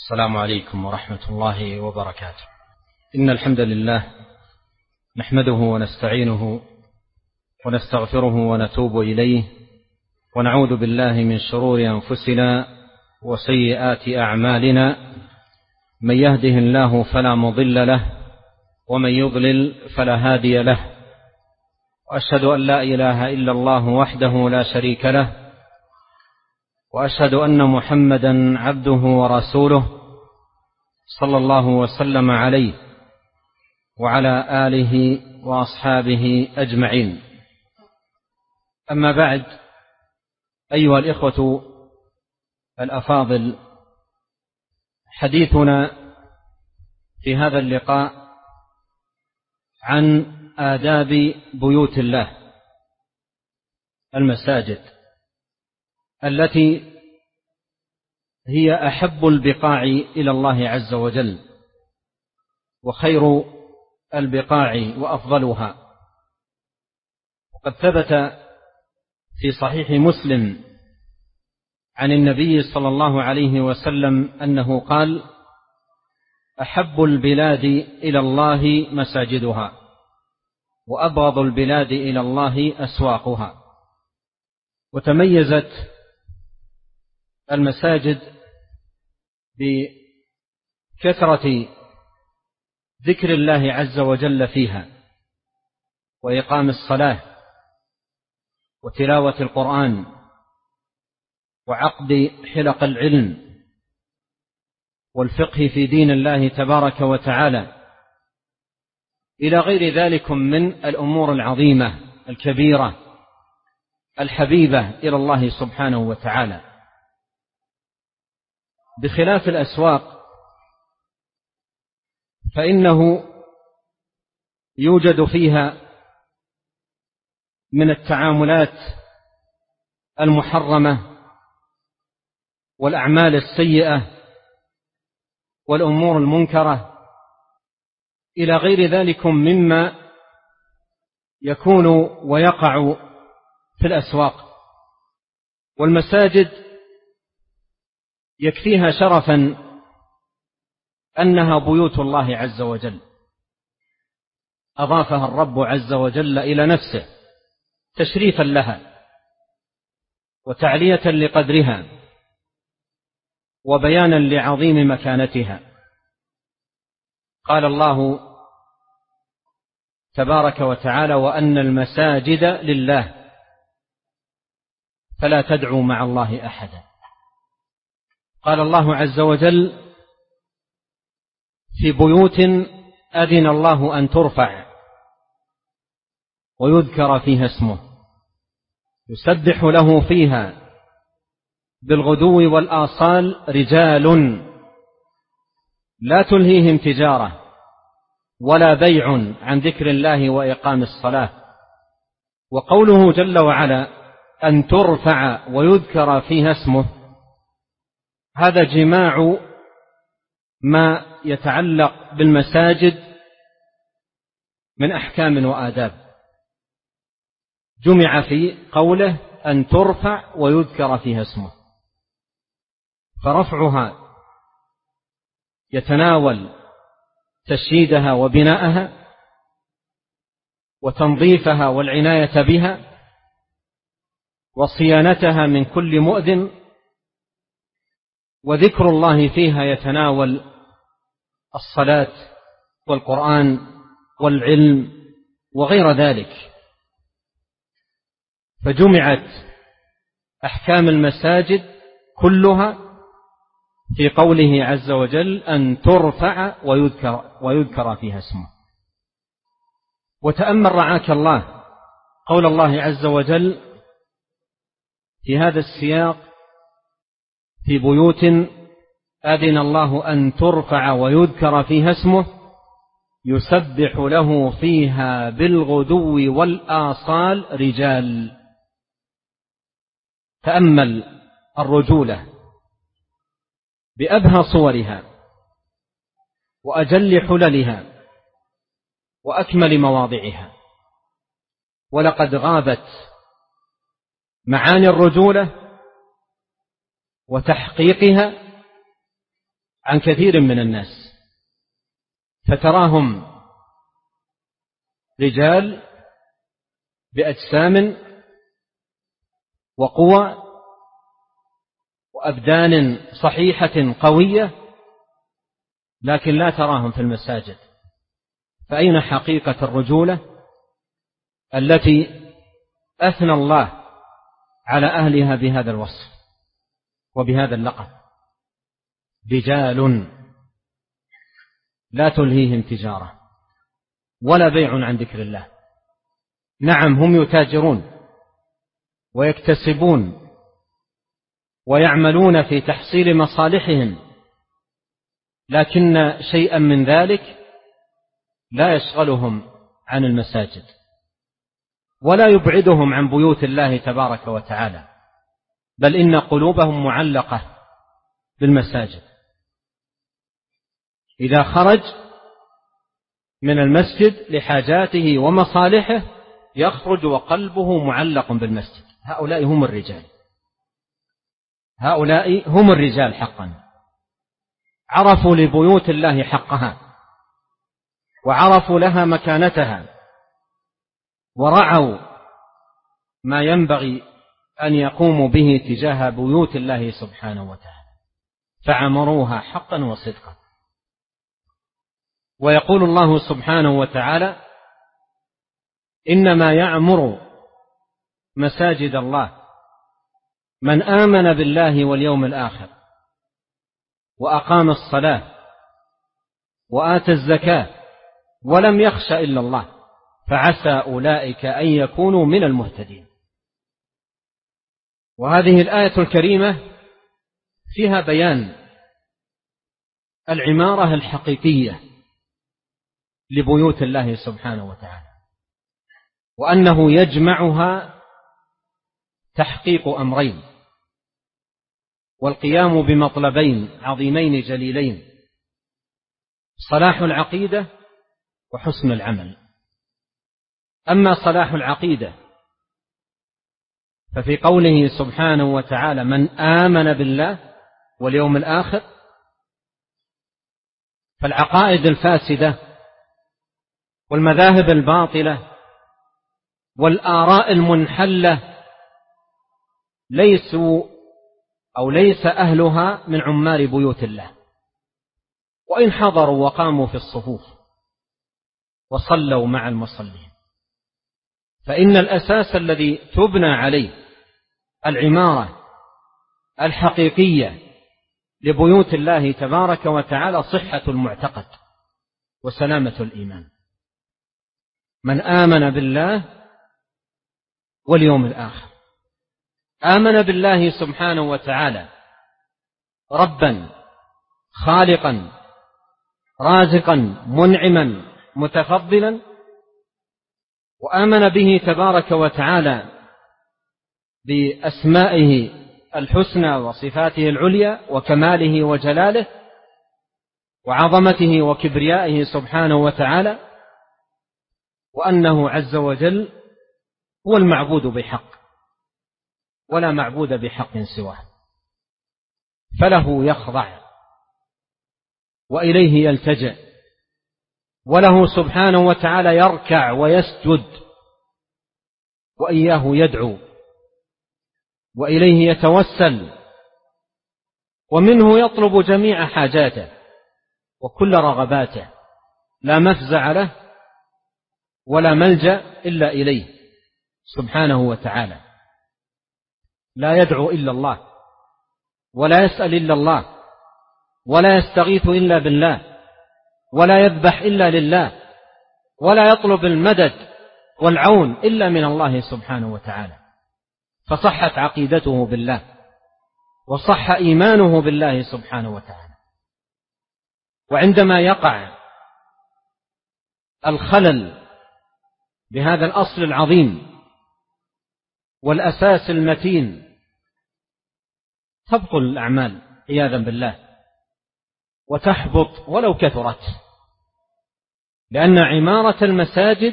السلام عليكم ورحمة الله وبركاته. إن الحمد لله نحمده ونستعينه ونستغفره ونتوب إليه، ونعوذ بالله من شرور أنفسنا وسيئات أعمالنا، من يهده الله فلا مضل له ومن يضلل فلا هادي له، وأشهد أن لا إله إلا الله وحده لا شريك له، وأشهد أن محمدا عبده ورسوله صلى الله وسلم عليه وعلى آله وأصحابه أجمعين. أما بعد، أيها الإخوة الأفاضل، حديثنا في هذا اللقاء عن آداب بيوت الله، المساجد التي هي أحب البقاع إلى الله عز وجل، وخير البقاع وأفضلها. وقد ثبت في صحيح مسلم عن النبي صلى الله عليه وسلم أنه قال: أحب البلاد إلى الله مساجدها، وأبغض البلاد إلى الله أسواقها. وتميزت المساجد بكثرة ذكر الله عز وجل فيها، وإقام الصلاة، وتلاوة القرآن، وعقد حلق العلم والفقه في دين الله تبارك وتعالى، إلى غير ذلك من الأمور العظيمة الكبيرة الحبيبة إلى الله سبحانه وتعالى، بخلاف الأسواق، فإنه يوجد فيها من التعاملات المحرمة والأعمال السيئة والأمور المنكرة إلى غير ذلك مما يكون ويقع في الأسواق. والمساجد يكفيها شرفا أنها بيوت الله عز وجل، أضافها الرب عز وجل إلى نفسه تشريفا لها وتعلية لقدرها وبيانا لعظيم مكانتها. قال الله تبارك وتعالى: وأن المساجد لله فلا تدعوا مع الله أحدا. قال الله عز وجل: في بيوت أذن الله أن ترفع ويذكر فيها اسمه يسبح له فيها بالغدو والآصال رجال لا تلهيهم تجارة ولا بيع عن ذكر الله وإقام الصلاة. وقوله جل وعلا أن ترفع ويذكر فيها اسمه، هذا جماع ما يتعلق بالمساجد من أحكام وآداب، جمع في قوله أن ترفع ويذكر فيها اسمه. فرفعها يتناول تشييدها وبناءها وتنظيفها والعناية بها وصيانتها من كل مؤذن، وذكر الله فيها يتناول الصلاة والقرآن والعلم وغير ذلك. فجمعت أحكام المساجد كلها في قوله عز وجل أن ترفع ويذكر فيها اسمه. وتأمل رعاك الله قول الله عز وجل في هذا السياق: في بيوت أذن الله أن ترفع ويذكر فيها اسمه يسبح له فيها بالغدو والآصال رجال. تأمل الرجولة بأبهى صورها وأجل حللها وأكمل مواضعها. ولقد غابت معاني الرجولة وتحقيقها عن كثير من الناس، فتراهم رجال بأجسام وقوى وأبدان صحيحة قوية، لكن لا تراهم في المساجد. فأين حقيقة الرجولة التي أثنى الله على أهلها بهذا الوصف وبهذا اللقب؟ رجال لا تلهيهم تجارة ولا بيع عن ذكر الله. نعم، هم يتاجرون ويكتسبون ويعملون في تحصيل مصالحهم، لكن شيئا من ذلك لا يشغلهم عن المساجد ولا يبعدهم عن بيوت الله تبارك وتعالى، بل إن قلوبهم معلقة بالمساجد. إذا خرج من المسجد لحاجاته ومصالحه يخرج وقلبه معلق بالمسجد. هؤلاء هم الرجال، هؤلاء هم الرجال حقا، عرفوا لبيوت الله حقها وعرفوا لها مكانتها ورعوا ما ينبغي أن يقوموا به تجاه بيوت الله سبحانه وتعالى، فعمروها حقا وصدقا. ويقول الله سبحانه وتعالى: إنما يعمر مساجد الله من آمن بالله واليوم الآخر وأقام الصلاة وآتى الزكاة ولم يخش إلا الله فعسى أولئك أن يكونوا من المهتدين. وهذه الآية الكريمة فيها بيان العمارة الحقيقية لبيوت الله سبحانه وتعالى، وأنه يجمعها تحقيق أمرين والقيام بمطلبين عظيمين جليلين: صلاح العقيدة وحسن العمل. أما صلاح العقيدة ففي قوله سبحانه وتعالى: من آمن بالله واليوم الآخر، فالعقائد الفاسدة والمذاهب الباطلة والآراء المنحلة ليس أهلها من عمار بيوت الله، وإن حضروا وقاموا في الصفوف وصلوا مع المصلين. فإن الأساس الذي تبنى عليه العمارة الحقيقية لبيوت الله تبارك وتعالى صحة المعتقد وسلامة الإيمان. من آمن بالله واليوم الآخر، آمن بالله سبحانه وتعالى ربا خالقا رازقا منعما متفضلا، وآمن به تبارك وتعالى بأسمائه الحسنى وصفاته العليا وكماله وجلاله وعظمته وكبريائه سبحانه وتعالى، وأنه عز وجل هو المعبود بحق ولا معبود بحق سواه، فله يخضع وإليه يلتجئ، وله سبحانه وتعالى يركع ويسجد، وإياه يدعو وإليه يتوسل، ومنه يطلب جميع حاجاته وكل رغباته، لا مفزع له ولا ملجأ إلا إليه سبحانه وتعالى. لا يدعو إلا الله ولا يسأل إلا الله ولا يستغيث إلا بالله ولا يذبح إلا لله ولا يطلب المدد والعون إلا من الله سبحانه وتعالى. فصحت عقيدته بالله وصح إيمانه بالله سبحانه وتعالى. وعندما يقع الخلل بهذا الأصل العظيم والأساس المتين تبطل الأعمال عياذا بالله وتحبط ولو كثرت، لأن عمارة المساجد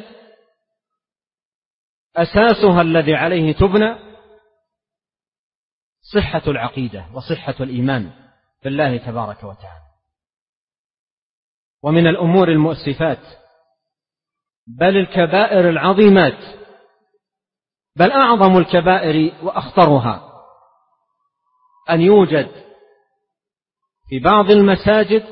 أساسها الذي عليه تبنى صحة العقيدة وصحة الإيمان بالله تبارك وتعالى. ومن الأمور المؤسفات، بل الكبائر العظيمات، بل أعظم الكبائر وأخطرها أن يوجد في بعض المساجد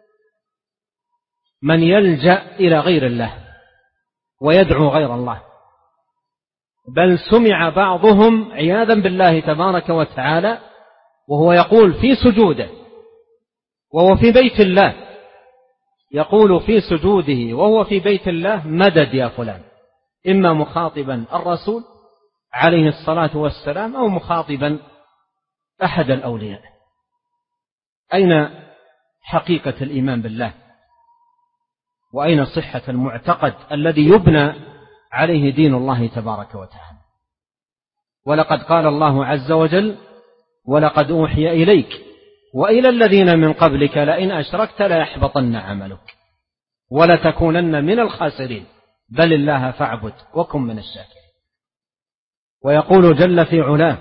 من يلجأ إلى غير الله ويدعو غير الله، بل سمع بعضهم عياذا بالله تبارك وتعالى وهو يقول في سجوده وهو في بيت الله، يقول في سجوده وهو في بيت الله: مدد يا فلان، إما مخاطبا الرسول عليه الصلاة والسلام أو مخاطبا أحد الأولياء. أين حقيقة الإيمان بالله؟ وأين صحة المعتقد الذي يبنى عليه دين الله تبارك وتعالى؟ ولقد قال الله عز وجل: ولقد أوحي إليك وإلى الذين من قبلك لئن أشركت ليحبطن عملك ولتكونن من الخاسرين بل الله فاعبد وكن من الشاكرين. ويقول جل في علاه: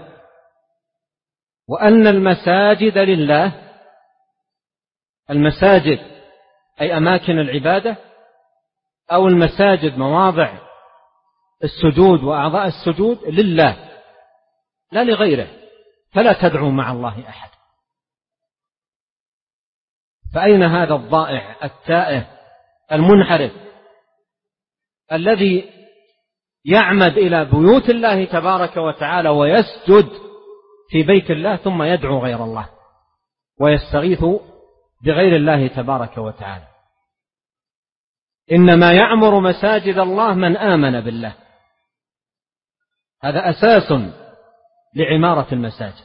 وأن المساجد لله. المساجد أي أماكن العبادة، أو المساجد مواضع السجود وأعضاء السجود لله لا لغيره، فلا تدعوا مع الله أحد. فأين هذا الضائع التائه المنحرف الذي يعمد إلى بيوت الله تبارك وتعالى ويسجد في بيت الله ثم يدعو غير الله ويستغيث بغير الله تبارك وتعالى؟ إنما يعمر مساجد الله من آمن بالله. هذا أساس لعمارة المساجد.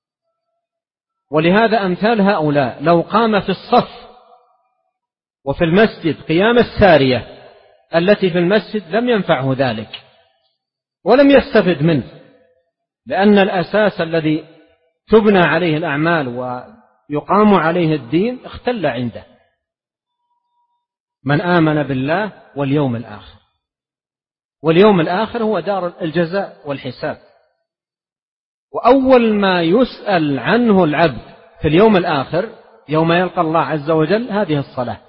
ولهذا أمثال هؤلاء لو قام في الصف وفي المسجد قيام السارية التي في المسجد لم ينفعه ذلك ولم يستفد منه، لأن الأساس الذي تبنى عليه الأعمال ويقام عليه الدين اختل عنده. من آمن بالله واليوم الآخر، واليوم الآخر هو دار الجزاء والحساب، وأول ما يسأل عنه العبد في اليوم الآخر يوم يلقى الله عز وجل هذه الصلاة.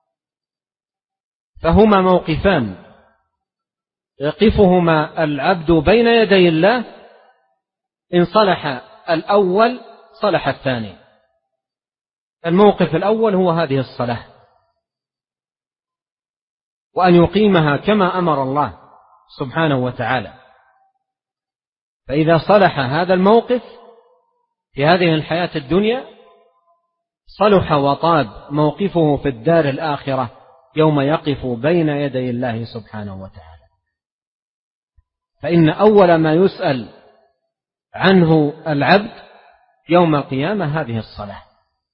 فهما موقفان يقفهما العبد بين يدي الله، إن صلح الأول صلح الثاني. الموقف الأول هو هذه الصلاة، وأن يقيمها كما أمر الله سبحانه وتعالى. فإذا صلح هذا الموقف في هذه الحياة الدنيا صلح وطاب موقفه في الدار الآخرة يوم يقف بين يدي الله سبحانه وتعالى. فإن أول ما يسأل عنه العبد يوم القيامة هذه الصلاة.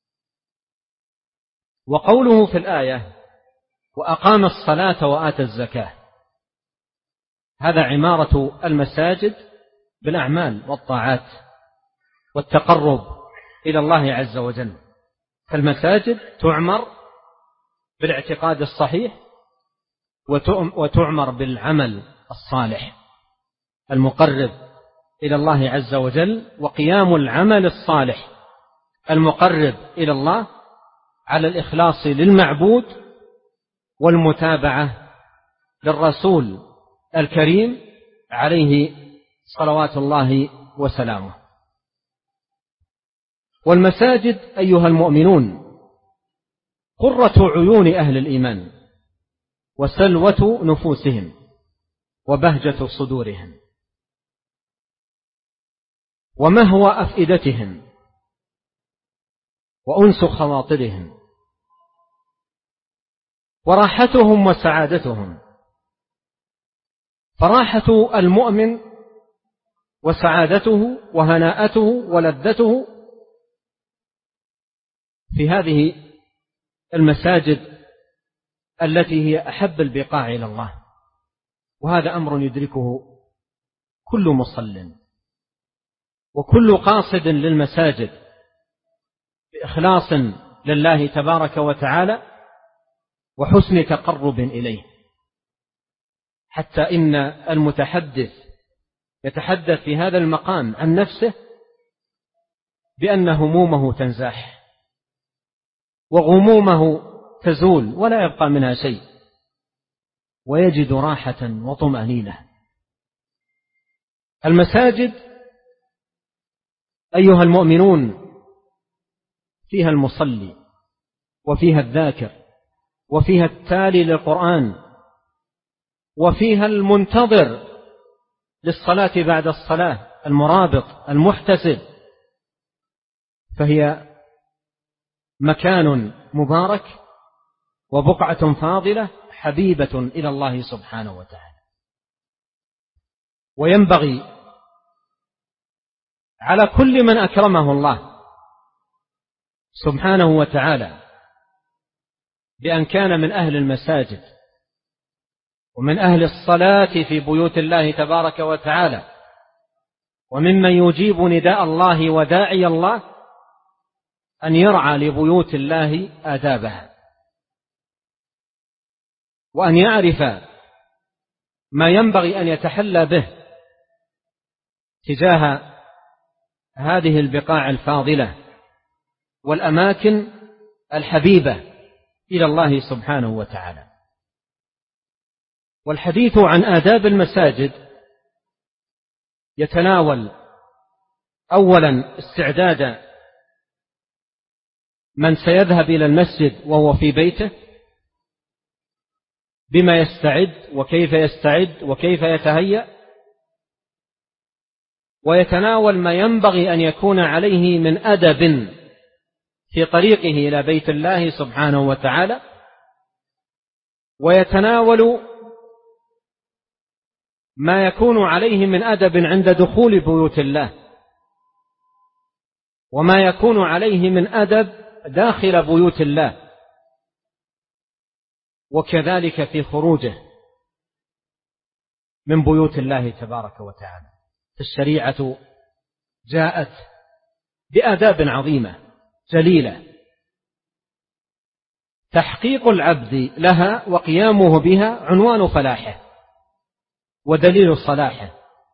وقوله في الآية: وأقام الصلاة وآتى الزكاة، هذا عمارة المساجد بالأعمال والطاعات والتقرب إلى الله عز وجل. فالمساجد تعمر بالاعتقاد الصحيح وتعمر بالعمل الصالح المقرب إلى الله عز وجل، وقيام العمل الصالح المقرب إلى الله على الإخلاص للمعبود والمتابعة للرسول الكريم عليه صلوات الله وسلامه. والمساجد أيها المؤمنون قرة عيون أهل الإيمان وسلوة نفوسهم وبهجة صدورهم ومهوى أفئدتهم وأنس خواطرهم وراحتهم وسعادتهم. فراحة المؤمن وسعادته وهناءته ولذته في هذه المساجد التي هي أحب البقاع إلى الله. وهذا أمر يدركه كل مصل وكل قاصد للمساجد بإخلاص لله تبارك وتعالى وحسن تقرب إليه. حتى إن المتحدث يتحدث في هذا المقام عن نفسه بأن همومه تنزاح وغمومه تزول ولا يبقى منها شيء، ويجد راحة وطمأنينة. المساجد أيها المؤمنون فيها المصلي، وفيها الذاكر، وفيها التالي للقرآن، وفيها المنتظر للصلاة بعد الصلاة، المرابط المحتسب. فهي مكان مبارك وبقعة فاضلة حبيبة إلى الله سبحانه وتعالى. وينبغي على كل من أكرمه الله سبحانه وتعالى بأن كان من أهل المساجد ومن أهل الصلاة في بيوت الله تبارك وتعالى، وممن يجيب نداء الله وداعي الله، أن يرعى لبيوت الله آدابها، وأن يعرف ما ينبغي أن يتحلى به تجاه هذه البقاع الفاضلة والأماكن الحبيبة إلى الله سبحانه وتعالى. والحديث عن آداب المساجد يتناول أولا استعداد من سيذهب إلى المسجد وهو في بيته، بما يستعد وكيف يستعد وكيف يتهيأ، ويتناول ما ينبغي أن يكون عليه من أدب في طريقه إلى بيت الله سبحانه وتعالى، ويتناول ما يكون عليه من أدب عند دخول بيوت الله، وما يكون عليه من أدب داخل بيوت الله، وكذلك في خروجه من بيوت الله تبارك وتعالى. الشريعة جاءت بآداب عظيمة جليلة تحقيق العبد لها وقيامه بها عنوان فلاحه ودليل صلاحه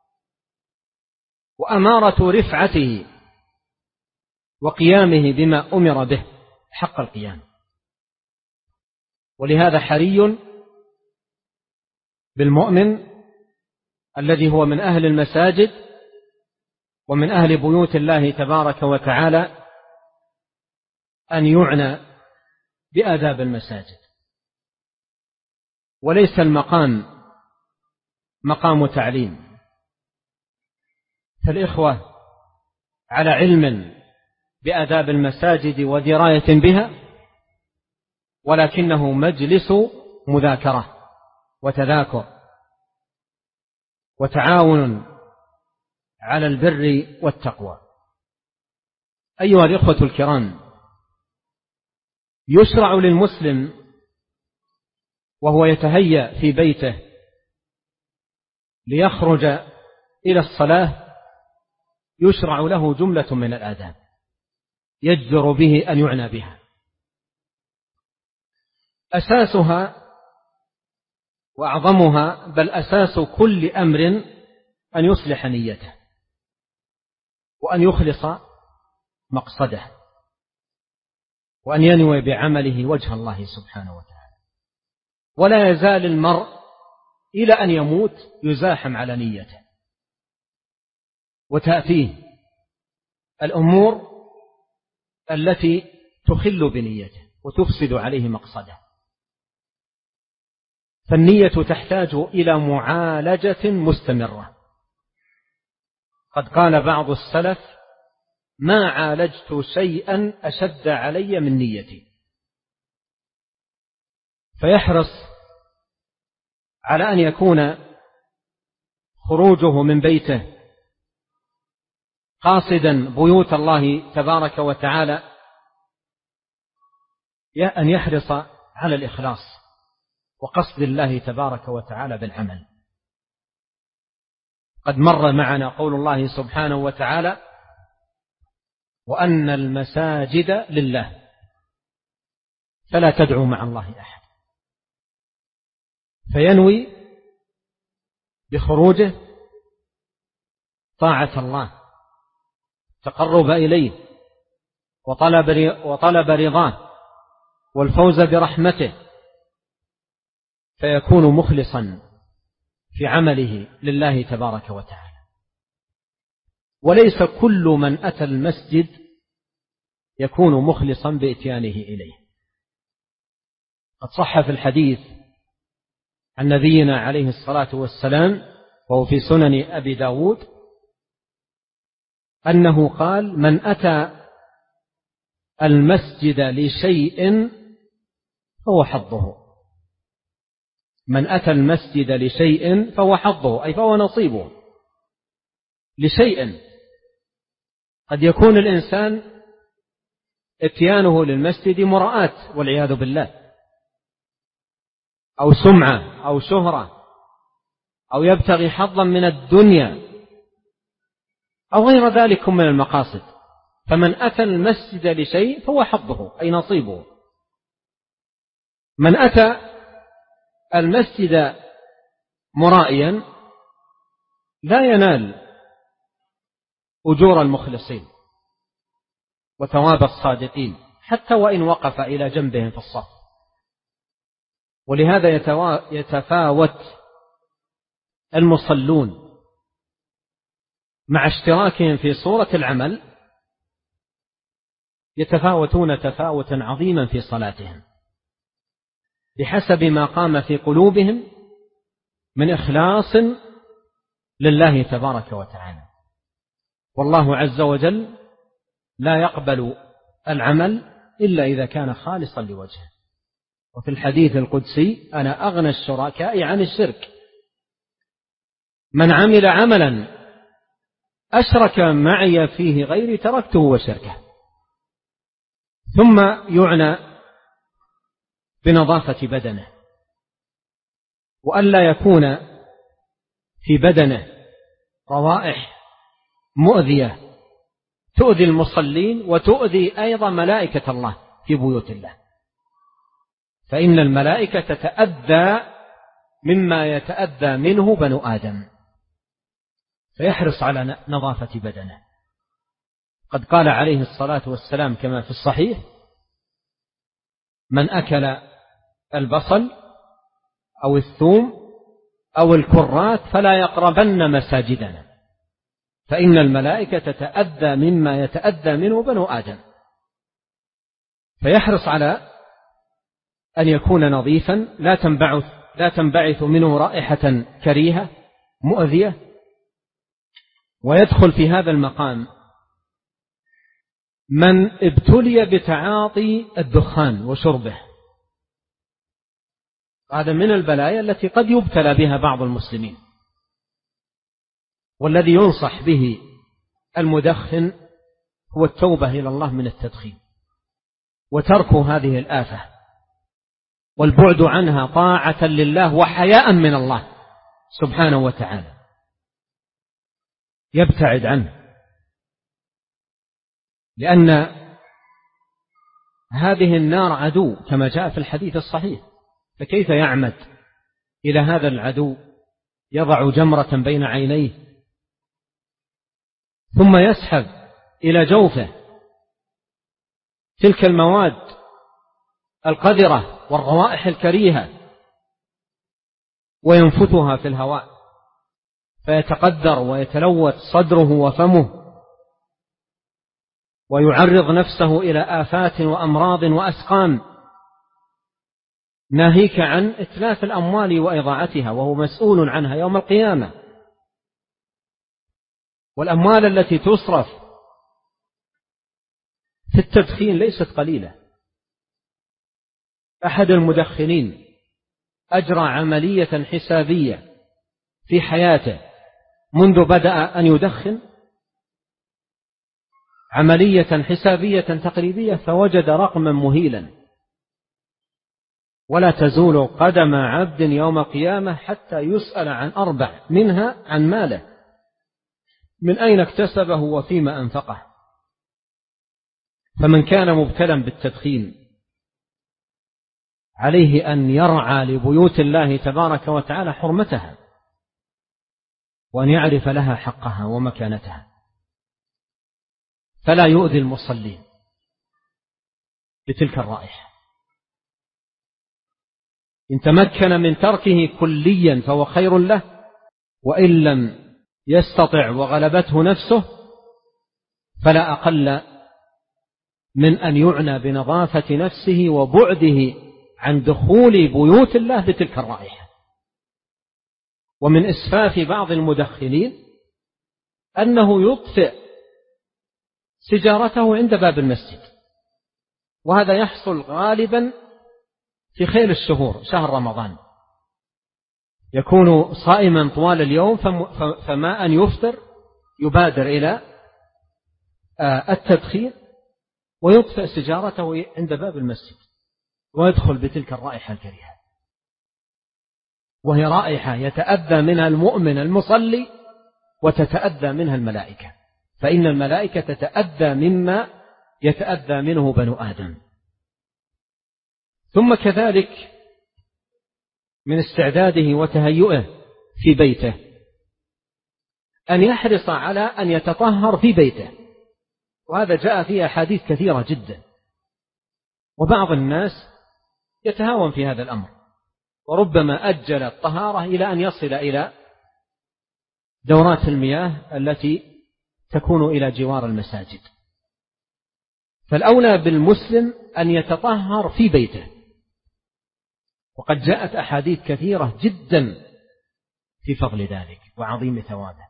وأمارة رفعته وقيامه بما أمر به حق القيام. ولهذا حري بالمؤمن الذي هو من أهل المساجد ومن أهل بيوت الله تبارك وتعالى أن يعنى بآداب المساجد. وليس المقام مقام تعليم، فالإخوة على علم بآداب المساجد ودراية بها، ولكنه مجلس مذاكرة وتذاكر وتعاون على البر والتقوى. أيها الإخوة الكرام، يشرع للمسلم وهو يتهيأ في بيته ليخرج إلى الصلاة، يشرع له جملة من الآداب يجدر به أن يعنى بها. أساسها وأعظمها، بل أساس كل أمر، أن يصلح نيته وأن يخلص مقصده وأن ينوي بعمله وجه الله سبحانه وتعالى. ولا يزال المرء إلى أن يموت يزاحم على نيته، وتأتيه الأمور التي تخل بنيته وتفسد عليه مقصده. فالنية تحتاج إلى معالجة مستمرة. قد قال بعض السلف: ما عالجت شيئا أشد علي من نيتي. فيحرص على أن يكون خروجه من بيته قاصدا بيوت الله تبارك وتعالى، أن يحرص على الإخلاص وقصد الله تبارك وتعالى بالعمل. قد مر معنا قول الله سبحانه وتعالى: وأن المساجد لله فلا تدعوا مع الله أحد. فينوي بخروجه طاعة الله، تقرب إليه وطلب رضاه والفوز برحمته، فيكون مخلصا في عمله لله تبارك وتعالى. وليس كل من أتى المسجد يكون مخلصا بإتيانه إليه. قد صح في الحديث عن نبينا عليه الصلاة والسلام وهو في سنن أبي داود أنه قال: من أتى المسجد لشيء فهو حظه. من أتى المسجد لشيء فهو حظه، أي فهو نصيبه لشيء. قد يكون الإنسان اتيانه للمسجد مراءة والعياذ بالله، أو سمعة أو شهرة، أو يبتغي حظا من الدنيا أو غير ذلك من المقاصد. فمن أتى المسجد لشيء فهو حظه أي نصيبه. من أتى المسجد مرائيا لا ينال أجور المخلصين وثواب الصادقين حتى وإن وقف إلى جنبهم في الصف. ولهذا يتفاوت المصلون مع اشتراكهم في صورة العمل، يتفاوتون تفاوتا عظيما في صلاتهم بحسب ما قام في قلوبهم من إخلاص لله تبارك وتعالى. والله عز وجل لا يقبل العمل إلا إذا كان خالصا لوجهه. وفي الحديث القدسي: أنا أغنى الشركاء عن الشرك، من عمل عملا أشرك معي فيه غيري تركته وشركه. ثم يعنى بنظافة بدنه، وألا يكون في بدنه روائح مؤذية تؤذي المصلين وتؤذي أيضا ملائكة الله في بيوت الله، فإن الملائكة تتأذى مما يتأذى منه بنو آدم، فيحرص على نظافة بدنه. قد قال عليه الصلاة والسلام كما في الصحيح: من أكل البصل أو الثوم أو الكرات فلا يقربن مساجدنا، فإن الملائكة تتأذى مما يتأذى منه بنو آدم. فيحرص على أن يكون نظيفا لا تنبعث منه رائحة كريهة مؤذية. ويدخل في هذا المقام من ابتلي بتعاطي الدخان وشربه، هذا من البلايا التي قد يبتلى بها بعض المسلمين. والذي ينصح به المدخن هو التوبة إلى الله من التدخين وترك هذه الآفة والبعد عنها طاعة لله وحياء من الله سبحانه وتعالى، يبتعد عنه، لأن هذه النار عدو كما جاء في الحديث الصحيح، فكيف يعمد إلى هذا العدو يضع جمرة بين عينيه ثم يسحب إلى جوفه تلك المواد القذرة والروائح الكريهة وينفثها في الهواء، فيتقدر ويتلوث صدره وفمه ويعرض نفسه إلى آفات وأمراض وأسقام، ناهيك عن إتلاف الأموال وإضاعتها وهو مسؤول عنها يوم القيامة. والأموال التي تصرف في التدخين ليست قليلة. أحد المدخنين أجرى عملية حسابية في حياته منذ بدأ أن يدخن، عملية حسابية تقريبية، فوجد رقما مهيلا ولا تزول قدم عبد يوم القيامة حتى يسأل عن 4 منها عن ماله، من أين اكتسبه وفيما أنفقه. فمن كان مبتلا بالتدخين عليه أن يرعى لبيوت الله تبارك وتعالى حرمتها، وأن يعرف لها حقها ومكانتها، فلا يؤذي المصلين بتلك الرائحة. إن تمكن من تركه كليا فهو خير له، وإن لم يستطع وغلبته نفسه فلا أقل من أن يعنى بنظافة نفسه وبعده عن دخول بيوت الله بتلك الرائحة. ومن إسفاف بعض المدخنين أنه يطفئ سجارته عند باب المسجد، وهذا يحصل غالبا في خير الشهور، شهر رمضان، يكون صائما طوال اليوم، فما أن يفطر يبادر إلى التدخين ويطفئ سجارته عند باب المسجد ويدخل بتلك الرائحة الكريهة، وهي رائحة يتأذى منها المؤمن المصلي وتتأذى منها الملائكة، فإن الملائكة تتأذى مما يتأذى منه بنو آدم. ثم كذلك من استعداده وتهيئه في بيته أن يحرص على أن يتطهر في بيته، وهذا جاء فيه أحاديث كثيرة جدا، وبعض الناس يتهاون في هذا الأمر وربما أجل الطهارة إلى أن يصل إلى دورات المياه التي تكون إلى جوار المساجد. فالأولى بالمسلم أن يتطهر في بيته، وقد جاءت أحاديث كثيرة جدا في فضل ذلك وعظيم ثوابه،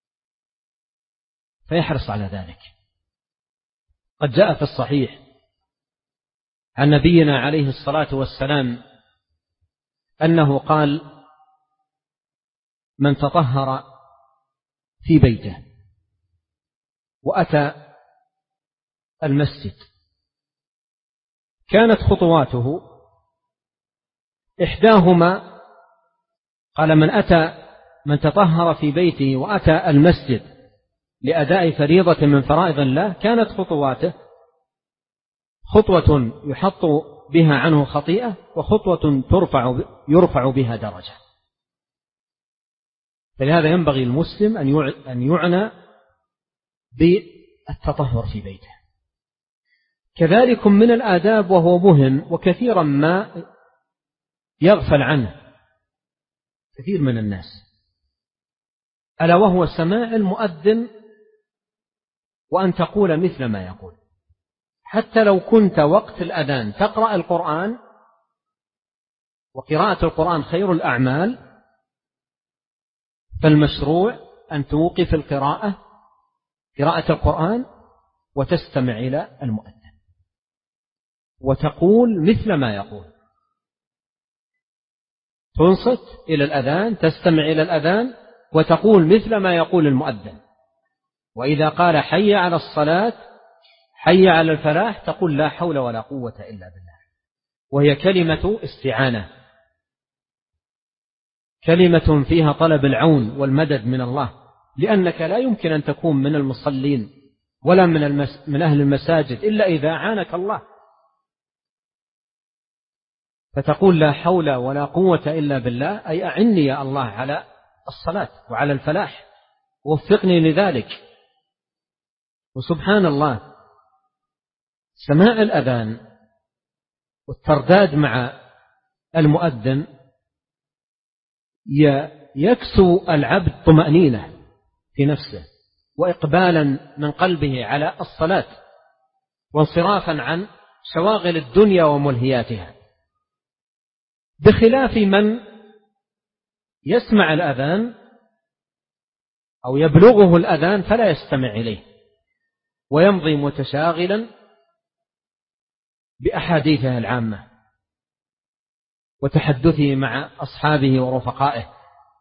فيحرص على ذلك. قد جاء في الصحيح عن نبينا عليه الصلاة والسلام أنه قال: من تطهر في بيته وأتى المسجد كانت خطواته إحداهما، قال: من تطهر في بيته وأتى المسجد لأداء فريضة من فرائض الله كانت خطواته خطوة يحط بها عنه خطيئة، وخطوة يرفع بها درجة. فلهذا ينبغي المسلم أن يعنى بالتطهر في بيته. كذلك من الآداب، وهو مهم وكثيرا ما يغفل عنه كثير من الناس، ألا وهو سماع المؤذن وأن تقول مثل ما يقول. حتى لو كنت وقت الأذان تقرأ القرآن، وقراءة القرآن خير الأعمال، فالمشروع أن توقف قراءة القرآن وتستمع إلى المؤذن وتقول مثل ما يقول، تنصت إلى الأذان، تستمع إلى الأذان وتقول مثل ما يقول المؤذن. وإذا قال حي على الصلاة حي على الفلاح تقول لا حول ولا قوة إلا بالله، وهي كلمة استعانة، كلمة فيها طلب العون والمدد من الله، لأنك لا يمكن أن تكون من المصلين ولا من أهل المساجد إلا إذا عانك الله، فتقول لا حول ولا قوة إلا بالله، أي أعني يا الله على الصلاة وعلى الفلاح، وفقني لذلك. وسبحان الله، سماع الأذان والترداد مع المؤذن يكسو العبد طمأنينة في نفسه وإقبالا من قلبه على الصلاة وانصرافا عن شواغل الدنيا وملهياتها، بخلاف من يسمع الأذان أو يبلغه الأذان فلا يستمع إليه ويمضي متشاغلا بأحاديثه العامة وتحدثه مع أصحابه ورفقائه،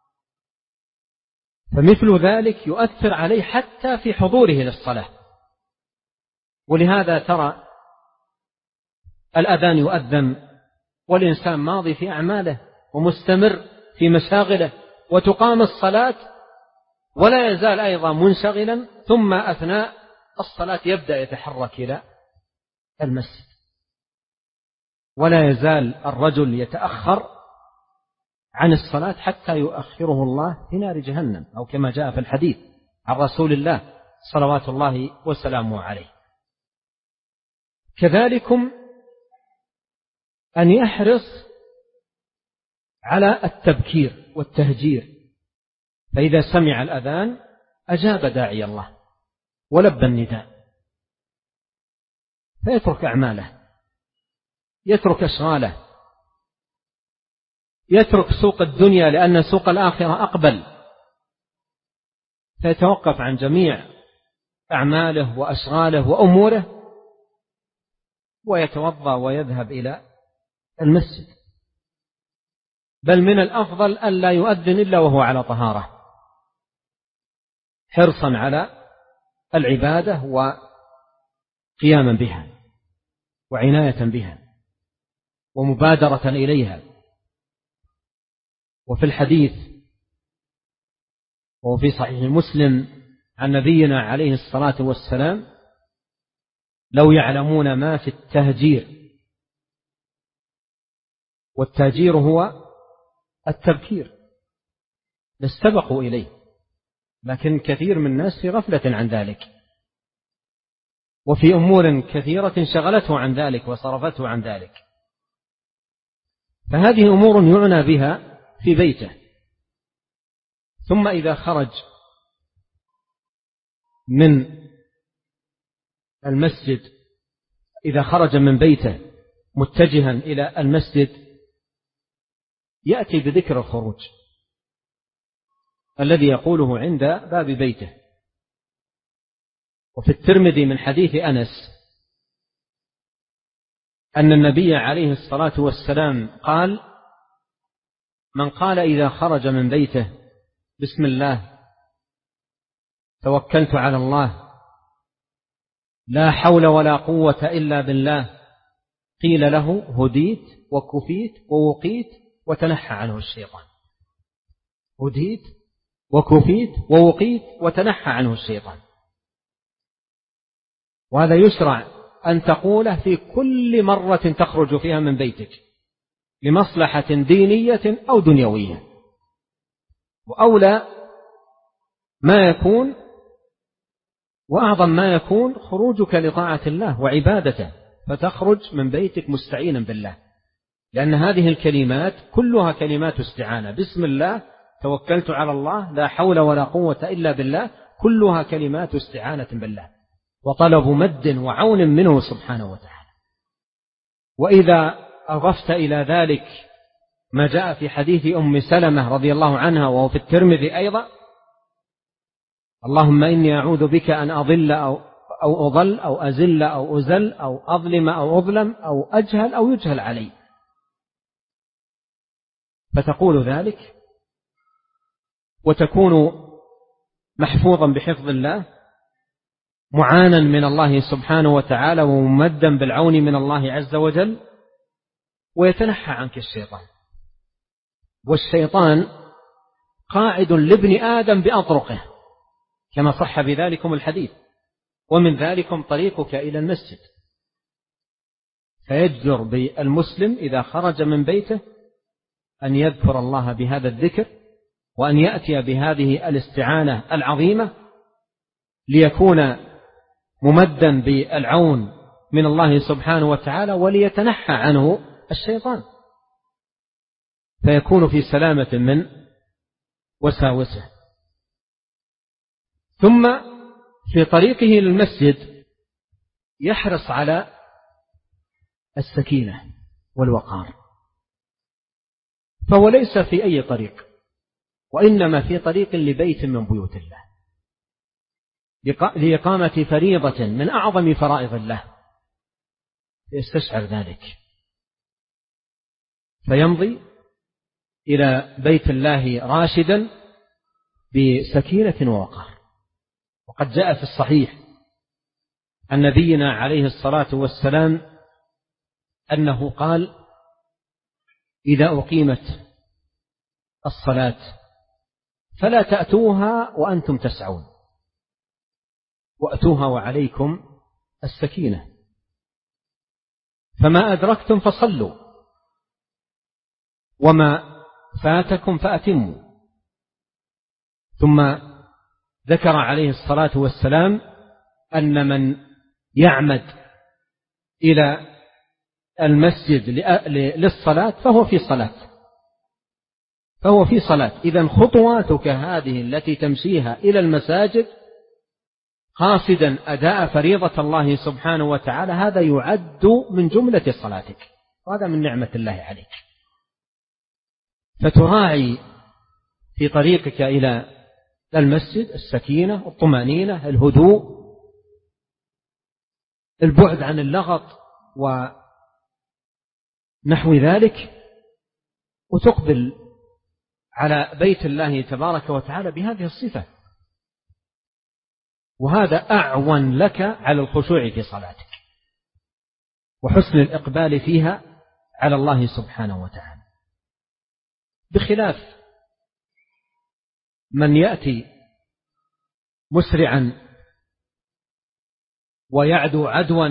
فمثل ذلك يؤثر عليه حتى في حضوره للصلاة. ولهذا ترى الأذان يؤذن والإنسان ماضي في أعماله ومستمر في مشاغله، وتقام الصلاة ولا يزال أيضا منشغلا، ثم أثناء الصلاة يبدأ يتحرك إلى المسجد، ولا يزال الرجل يتأخر عن الصلاة حتى يؤخره الله في نار جهنم، أو كما جاء في الحديث عن رسول الله صلوات الله وسلامه عليه. كذلكم أن يحرص على التبكير والتهجير، فإذا سمع الأذان أجاب داعي الله ولبى النداء، فيترك أعماله، يترك أشغاله، يترك سوق الدنيا لأن سوق الآخرة أقبل، فيتوقف عن جميع أعماله وأشغاله وأموره ويتوضأ ويذهب إلى المسجد. بل من الأفضل أن لا يؤذن إلا وهو على طهارة، حرصا على العبادة وقياما بها وعناية بها ومبادرة إليها. وفي الحديث وفي صحيح مسلم عن نبينا عليه الصلاة والسلام: لو يعلمون ما في التهجير، والتهجير هو التبكير، لاستبقوا إليه، لكن كثير من الناس في غفلة عن ذلك، وفي أمور كثيرة شغلته عن ذلك وصرفته عن ذلك. فهذه أمور يعنى بها في بيته. ثم إذا خرج من المسجد، إذا خرج من بيته متجها إلى المسجد، يأتي بذكر الخروج الذي يقوله عند باب بيته. وفي الترمذي من حديث أنس أن النبي عليه الصلاة والسلام قال: من قال إذا خرج من بيته: بسم الله توكلت على الله لا حول ولا قوة إلا بالله، قيل له: هديت وكفيت ووقيت وتنحى عنه الشيطان. هديت وكفيت ووقيت وتنحى عنه الشيطان. وهذا يشرع أن تقوله في كل مرة تخرج فيها من بيتك لمصلحة دينية أو دنيوية. وأولى ما يكون وأعظم ما يكون خروجك لطاعة الله وعبادته، فتخرج من بيتك مستعينا بالله، لأن هذه الكلمات كلها كلمات استعانة. بسم الله توكلت على الله لا حول ولا قوة إلا بالله، كلها كلمات استعانة بالله وطلب مد وعون منه سبحانه وتعالى. وإذا أضفت إلى ذلك ما جاء في حديث أم سلمة رضي الله عنها وهو في الترمذي أيضا: اللهم إني أعوذ بك أن أضل أو أضل أو أزل أو أزل أو أظلم أو أظلم أو أجهل أو يجهل علي، فتقول ذلك وتكون محفوظا بحفظ الله، معانا من الله سبحانه وتعالى وممدا بالعون من الله عز وجل، ويتنحى عنك الشيطان. والشيطان قاعد لابن آدم بأطرقه كما صح بذلكم الحديث، ومن ذلكم طريقك إلى المسجد. فيجدر بالمسلم إذا خرج من بيته أن يذكر الله بهذا الذكر، وأن يأتي بهذه الاستعانة العظيمة ليكون ممدا بالعون من الله سبحانه وتعالى، وليتنحى عنه الشيطان، فيكون في سلامة من وساوسه. ثم في طريقه للمسجد يحرص على السكينة والوقار، فهو ليس في أي طريق، وإنما في طريق لبيت من بيوت الله لإقامة فريضة من أعظم فرائض الله، يستشعر ذلك فيمضي إلى بيت الله راشدا بسكينة ووقار. وقد جاء في الصحيح عن نبينا عليه الصلاة والسلام أنه قال: إذا أقيمت الصلاة فلا تأتوها وأنتم تسعون، وأتوها وعليكم السكينة، فما أدركتم فصلوا وما فاتكم فأتموا. ثم ذكر عليه الصلاة والسلام أن من يعمد إلى المسجد للصلاة فهو في صلاة، فهو في صلاة. إذن خطواتك هذه التي تمشيها إلى المساجد قاصدا أداء فريضة الله سبحانه وتعالى هذا يعد من جملة صلاتك، وهذا من نعمة الله عليك. فتراعي في طريقك إلى المسجد السكينة، الطمأنينة، الهدوء، البعد عن اللغط ونحو ذلك، وتقبل على بيت الله تبارك وتعالى بهذه الصفة، وهذا أعون لك على الخشوع في صلاتك وحسن الإقبال فيها على الله سبحانه وتعالى، بخلاف من يأتي مسرعا ويعدو عدوا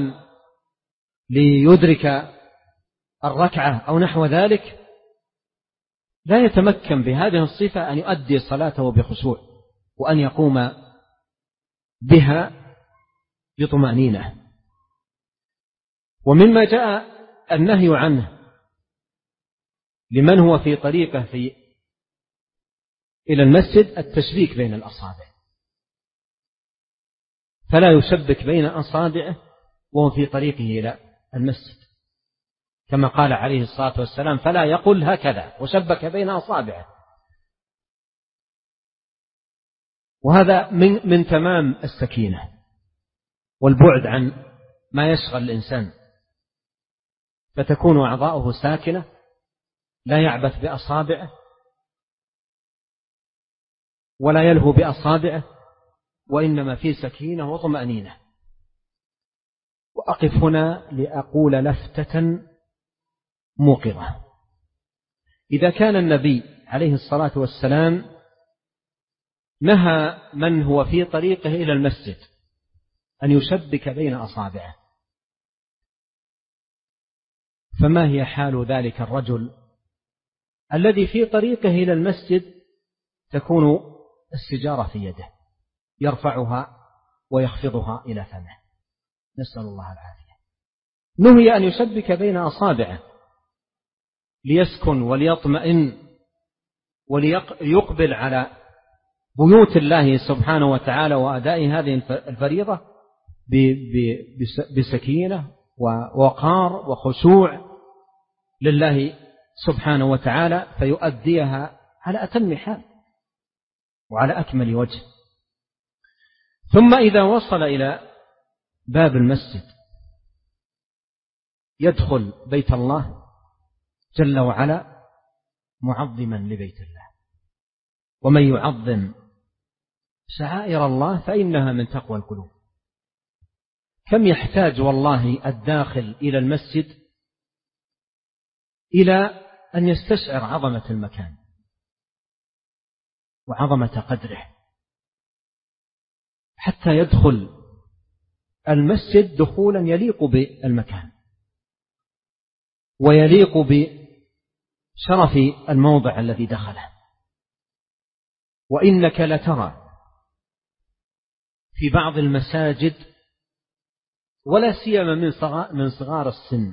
ليدرك الركعة أو نحو ذلك، لا يتمكن بهذه الصفة أن يؤدي صلاته بخشوع وأن يقوم بها بطمأنينة. ومما جاء النهي عنه لمن هو في طريقه إلى المسجد التشبيك بين الأصابع، فلا يشبك بين أصابعه وهو في طريقه إلى المسجد، كما قال عليه الصلاة والسلام: فلا يقل هكذا وشبك بين أصابعه. وهذا من تمام السكينة والبعد عن ما يشغل الإنسان، فتكون أعضاؤه ساكنة لا يعبث بأصابعه ولا يلهو بأصابعه، وإنما في سكينة وطمأنينة. وأقف هنا لأقول لفتة موقظة. إذا كان النبي عليه الصلاة والسلام نهى من هو في طريقه إلى المسجد أن يشبك بين أصابعه، فما هي حال ذلك الرجل الذي في طريقه إلى المسجد تكون السجارة في يده يرفعها ويخفضها إلى فمه، نسأل الله العافية. نهي أن يشبك بين أصابعه ليسكن وليطمئن وليقبل على بيوت الله سبحانه وتعالى وأداء هذه الفريضة بسكينة ووقار وخشوع لله سبحانه وتعالى، فيؤديها على أتم حال وعلى أكمل وجه. ثم إذا وصل إلى باب المسجد يدخل بيت الله جل وعلا معظما لبيت الله، ومن يعظم شعائر الله فإنها من تقوى القلوب. كم يحتاج والله الداخل إلى المسجد إلى أن يستشعر عظمة المكان وعظمة قدره، حتى يدخل المسجد دخولا يليق بالمكان ويليق بشرف الموضع الذي دخله. وإنك لترى في بعض المساجد ولا سيما من صغار السن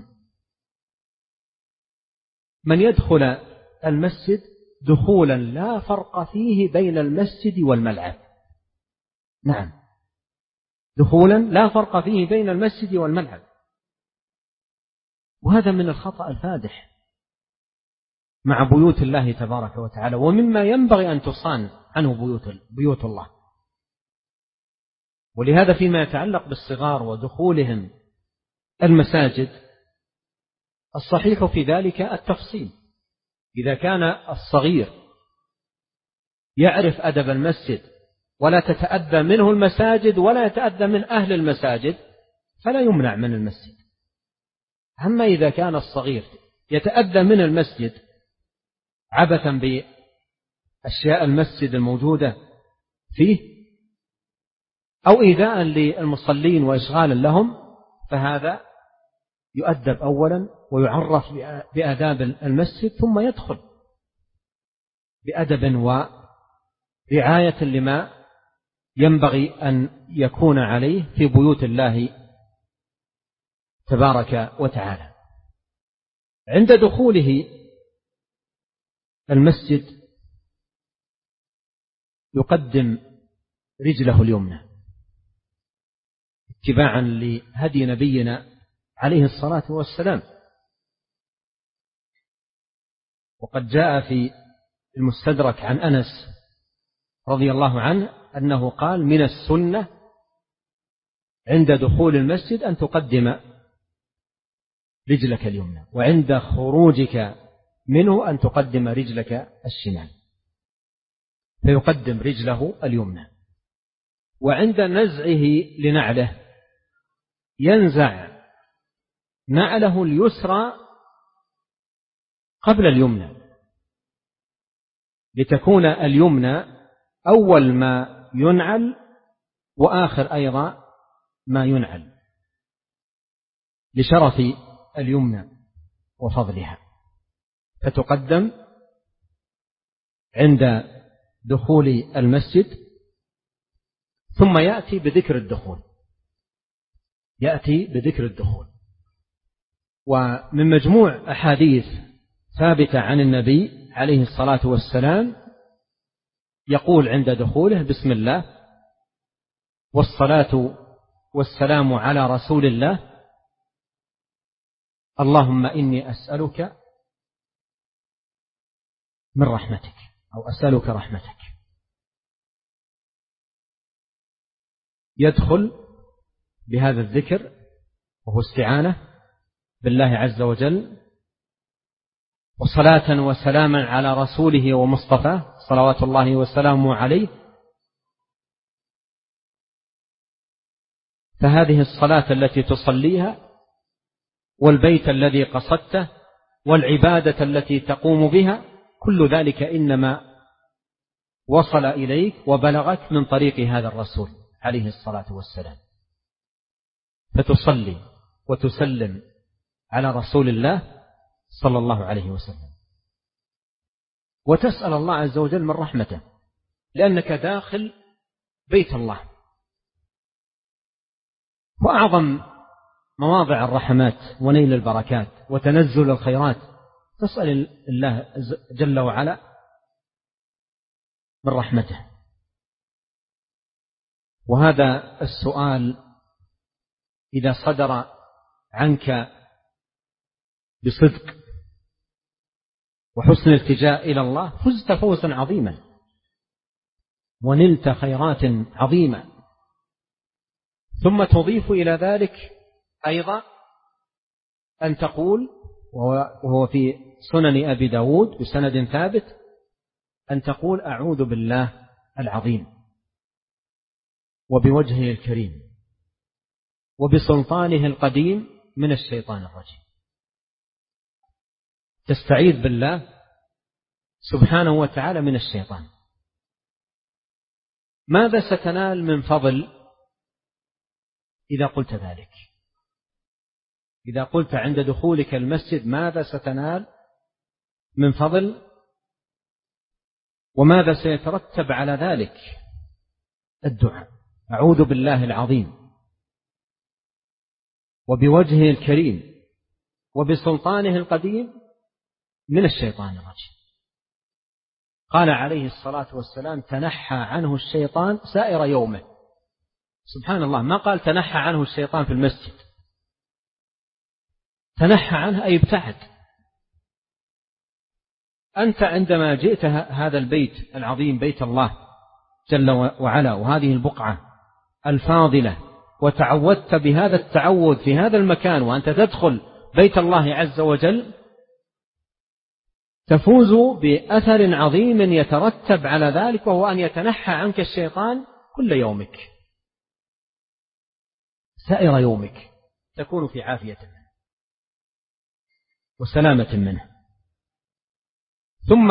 من يدخل المسجد دخولا لا فرق فيه بين المسجد والملعب. نعم، دخولا لا فرق فيه بين المسجد والملعب، وهذا من الخطأ الفادح مع بيوت الله تبارك وتعالى، ومما ينبغي أن تصان عنه بيوت الله. ولهذا فيما يتعلق بالصغار ودخولهم المساجد الصحيح في ذلك التفصيل. إذا كان الصغير يعرف أدب المسجد ولا تتأذى منه المساجد ولا يتأذى من أهل المساجد فلا يمنع من المسجد. أما إذا كان الصغير يتأذى من المسجد عبثا بأشياء المسجد الموجودة فيه أو إيذاء للمصلين وإشغالا لهم، فهذا يؤدب أولا ويعرف بآداب المسجد، ثم يدخل بأدب ورعاية لما ينبغي أن يكون عليه في بيوت الله تبارك وتعالى. عند دخوله المسجد يقدم رجله اليمنى اتباعا لهدي نبينا عليه الصلاة والسلام. وقد جاء في المستدرك عن أنس رضي الله عنه أنه قال: من السنة عند دخول المسجد أن تقدم رجلك اليمنى، وعند خروجك منه أن تقدم رجلك الشمال، فيقدم رجله اليمنى. وعند نزعه لنعله ينزع نعله اليسرى قبل اليمنى، لتكون اليمنى أول ما ينعل وآخر أيضا ما ينعل، لشرف اليمنى وفضلها، فتقدم عند دخول المسجد، ثم يأتي بذكر الدخول. ومن مجموع أحاديث ثابتة عن النبي عليه الصلاة والسلام يقول عند دخوله: بسم الله والصلاة والسلام على رسول الله، اللهم إني أسألك من رحمتك، أو أسألك رحمتك. يدخل بهذا الذكر وهو استعانة بالله عز وجل، وصلاة وسلاما على رسوله ومصطفاه صلوات الله وسلامه عليه. فهذه الصلاة التي تصليها، والبيت الذي قصدته، والعبادة التي تقوم بها، كل ذلك إنما وصل إليك وبلغك من طريق هذا الرسول عليه الصلاة والسلام. فتصلي وتسلم على رسول الله صلى الله عليه وسلم، وتسأل الله عز وجل من رحمته، لأنك داخل بيت الله. وأعظم مواضع الرحمات ونيل البركات وتنزل الخيرات تسأل الله جل وعلا من رحمته. وهذا السؤال إذا صدر عنك بصدق وحسن التجاء إلى الله فزت فوزا عظيما ونلت خيرات عظيمة. ثم تضيف إلى ذلك أيضا أن تقول، وهو في سنن أبي داود بسند ثابت، أن تقول: أعوذ بالله العظيم وبوجهه الكريم وبسلطانه القديم من الشيطان الرجيم. تستعيذ بالله سبحانه وتعالى من الشيطان. ماذا ستنال من فضل إذا قلت ذلك؟ إذا قلت عند دخولك المسجد ماذا ستنال من فضل، وماذا سيترتب على ذلك؟ الدعاء: أعوذ بالله العظيم وبوجهه الكريم وبسلطانه القديم من الشيطان الرجيم. قال عليه الصلاة والسلام: تنحى عنه الشيطان سائر يومه. سبحان الله، ما قال تنحى عنه الشيطان في المسجد، تنحى عنه أي ابتعد. أنت عندما جئت هذا البيت العظيم، بيت الله جل وعلا، وهذه البقعة الفاضلة، وتعودت بهذا التعوذ في هذا المكان، وأنت تدخل بيت الله عز وجل، تفوز بأثر عظيم يترتب على ذلك، وهو أن يتنحى عنك الشيطان كل يومك، سائر يومك تكون في عافية منه وسلامة منه. ثم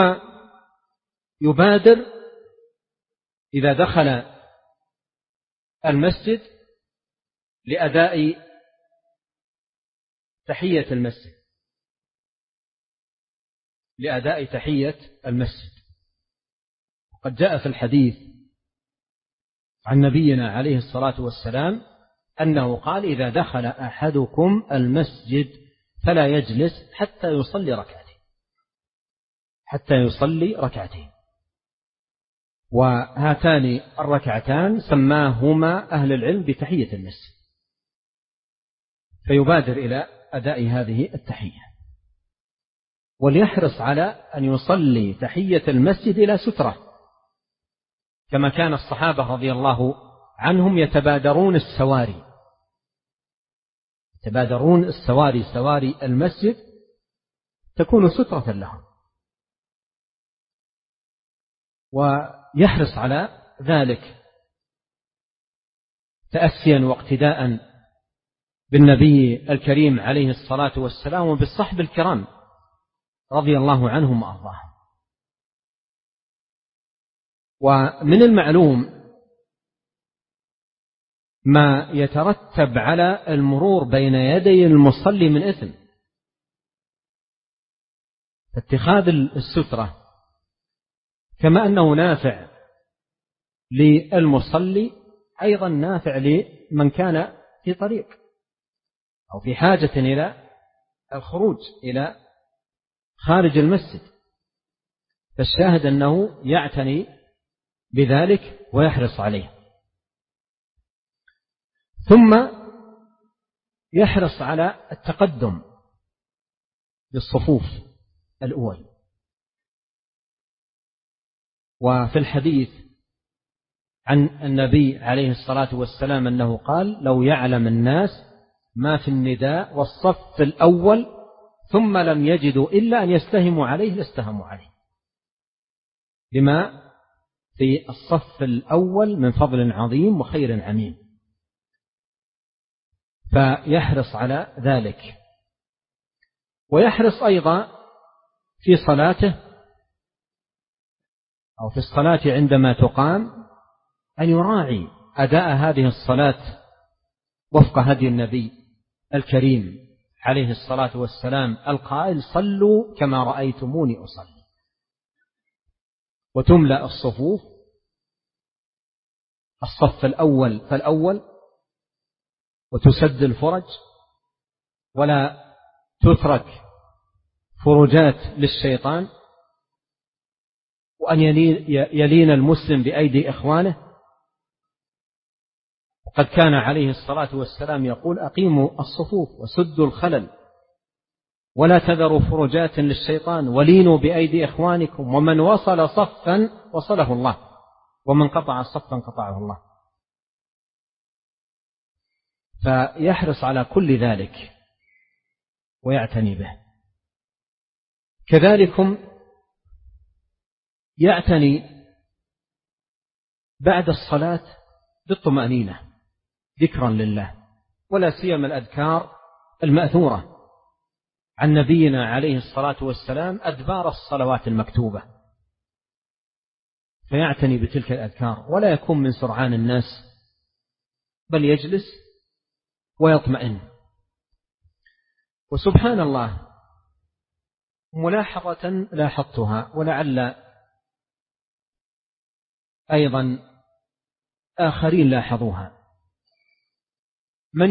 يبادر إذا دخل المسجد لأداء تحية المسجد، لأداء تحية المسجد. وقد جاء في الحديث عن نبينا عليه الصلاة والسلام أنه قال: إذا دخل أحدكم المسجد فلا يجلس حتى يصلي ركعتين، وهاتان الركعتان سماهما أهل العلم بتحية المسجد، فيبادر إلى أداء هذه التحية، وليحرص على أن يصلي تحية المسجد إلى سترة، كما كان الصحابة رضي الله عنهم يتبادرون السواري، سواري المسجد تكون سترة لهم، ويحرص على ذلك تأسيا واقتداء بالنبي الكريم عليه الصلاة والسلام وبالصحب الكرام رضي الله عنهم وأرضاهم. ومن المعلوم ما يترتب على المرور بين يدي المصلي من إثم، اتخاذ السترة كما أنه نافع للمصلي أيضا نافع لمن كان في طريق أو في حاجة إلى الخروج إلى خارج المسجد، فالشاهد أنه يعتني بذلك ويحرص عليه. ثم يحرص على التقدم بالصفوف الأول. وفي الحديث عن النبي عليه الصلاة والسلام أنه قال: لو يعلم الناس ما في النداء والصف الأول ثم لم يجدوا إلا أن يستهموا عليه لاستهموا عليه، لما في الصف الأول من فضل عظيم وخير عميم، فيحرص على ذلك. ويحرص أيضا في صلاته أو في الصلاة عندما تقام أن يراعي أداء هذه الصلاة وفق هدي النبي الكريم عليه الصلاة والسلام القائل: صلوا كما رأيتموني أصلي. وتملأ الصفوف، الصف الأول فالأول، وتسد الفرج، ولا تترك فرجات للشيطان، وأن يلين المسلم بأيدي إخوانه. وقد كان عليه الصلاة والسلام يقول: أقيموا الصفوف وسدوا الخلل ولا تذروا فرجات للشيطان ولينوا بأيدي إخوانكم، ومن وصل صفا وصله الله ومن قطع صفا قطعه الله. فيحرص على كل ذلك ويعتني به. كذلك يعتني بعد الصلاة بالطمأنينة ذكرا لله، ولا سيما الأذكار المأثورة عن نبينا عليه الصلاة والسلام أدبار الصلوات المكتوبة، فيعتني بتلك الأذكار ولا يكون من سرعان الناس، بل يجلس ويطمئن. وسبحان الله، ملاحظة لاحظتها ولعل أيضا آخرين لاحظوها: من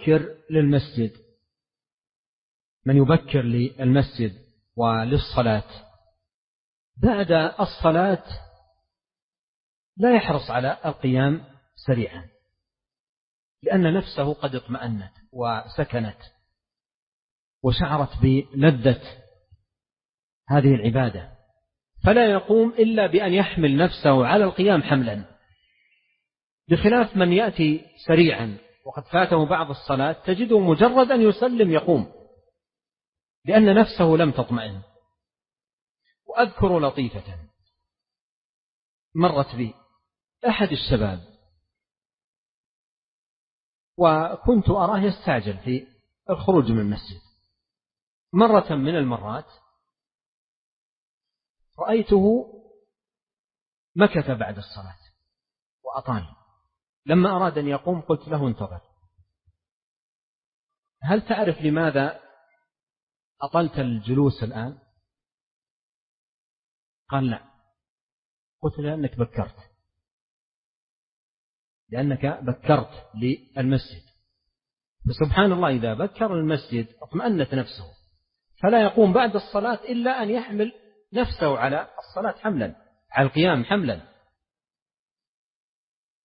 يبكر للمسجد وللصلاة بعد الصلاة لا يحرص على القيام سريعا، لأن نفسه قد اطمأنت وسكنت وشعرت بلذة هذه العبادة، فلا يقوم إلا بأن يحمل نفسه على القيام حملا، بخلاف من يأتي سريعا وقد فاته بعض الصلاة تجده مجرد أن يسلم يقوم، لأن نفسه لم تطمئن. وأذكر لطيفة مرت بي أحد الشباب، وكنت أراه يستعجل في الخروج من المسجد. مرة من المرات رأيته مكث بعد الصلاة وأطال، لما أراد أن يقوم قلت له: انتظر، هل تعرف لماذا أطلت الجلوس الآن؟ قال: لا. قلت: لأنك بكرت للمسجد. فسبحان الله، إذا بكر المسجد اطمأنت نفسه، فلا يقوم بعد الصلاة إلا أن يحمل نفسه على الصلاة حملا، على القيام حملا،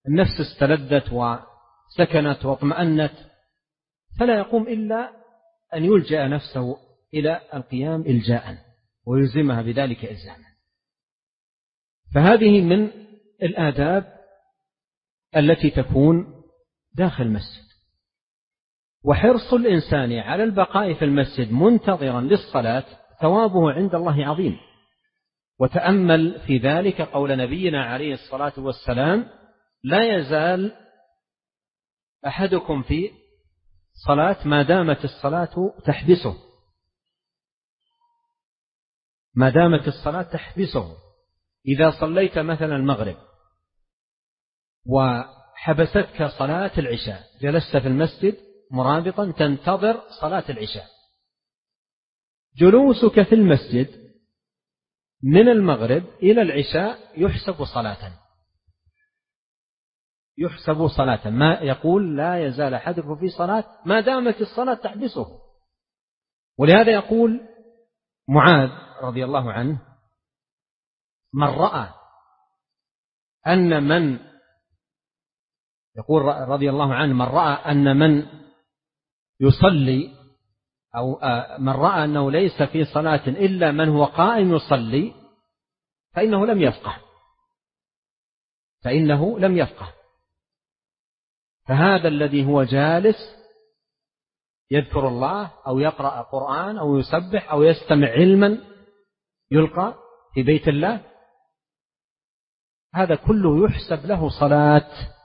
النفس استلذت وسكنت واطمأنت، فلا يقوم إلا أن يلجأ نفسه إلى القيام إلجاء ويلزمها بذلك إلزاما. فهذه من الآداب التي تكون داخل المسجد. وحرص الإنسان على البقاء في المسجد منتظرا للصلاة ثوابه عند الله عظيم. وتأمل في ذلك قول نبينا عليه الصلاة والسلام: لا يزال أحدكم في صلاة ما دامت الصلاة تحبسه، ما دامت الصلاة تحبسه. إذا صليت مثلا المغرب وحبستك صلاة العشاء، جلست في المسجد مرابطا تنتظر صلاة العشاء، جلوسك في المسجد من المغرب إلى العشاء يحسب صلاة. ما يقول: لا يزال أحدكم في صلاة ما دامت الصلاة تحبسه. ولهذا يقول معاذ رضي الله عنه: من رأى أن من يقول رضي الله عنه: من رأى أن من يصلي أو من رأى أنه ليس في صلاة إلا من هو قائم يصلي فإنه لم يفقه. فهذا الذي هو جالس يذكر الله أو يقرأ قرآن أو يسبح أو يستمع علما يلقى في بيت الله، هذا كله يحسب له صلاة.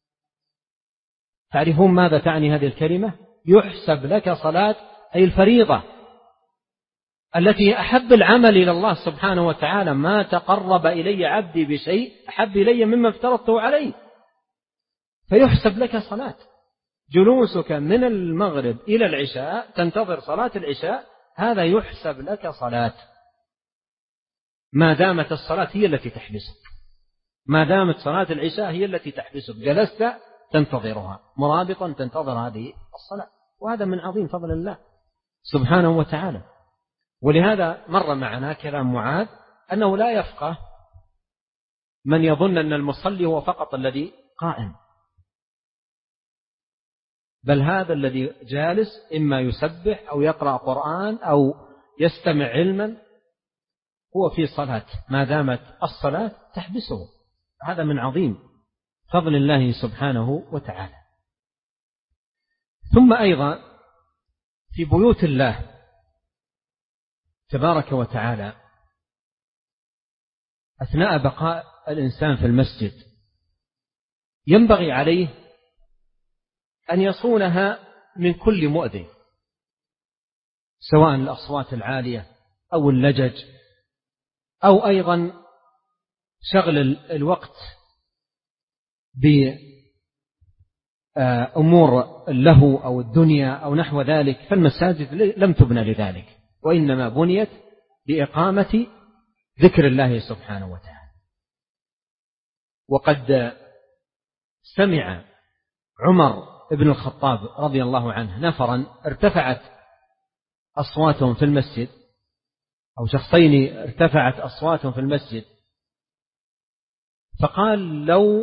تعرفون ماذا تعني هذه الكلمة؟ يحسب لك صلاة، أي الفريضة التي أحب العمل إلى الله سبحانه وتعالى: ما تقرب إلي عبدي بشيء أحب إلي مما افترضته عليه. فيحسب لك صلاة. جلوسك من المغرب إلى العشاء تنتظر صلاة العشاء، هذا يحسب لك صلاة، ما دامت الصلاة هي التي تحبسك، ما دامت صلاة العشاء هي التي تحبسك، جلست تنتظرها مرابطا تنتظر هذه الصلاة. وهذا من عظيم فضل الله سبحانه وتعالى. ولهذا مر معنا كلام معاذ أنه لا يفقه من يظن أن المصلي هو فقط الذي قائم، بل هذا الذي جالس إما يسبح أو يقرأ قرآن أو يستمع علما هو في صلاة ما دامت الصلاة تحبسه. هذا من عظيم فضل الله سبحانه وتعالى. ثم أيضا في بيوت الله تبارك وتعالى أثناء بقاء الإنسان في المسجد ينبغي عليه أن يصونها من كل مؤذن، سواء الأصوات العالية أو اللجج أو أيضا شغل الوقت بأمور اللهو أو الدنيا أو نحو ذلك. فالمساجد لم تبنى لذلك، وإنما بنيت لإقامة ذكر الله سبحانه وتعالى. وقد سمع عمر بن الخطاب رضي الله عنه نفرا ارتفعت أصواتهم في المسجد، أو شخصين ارتفعت أصواتهم في المسجد، فقال: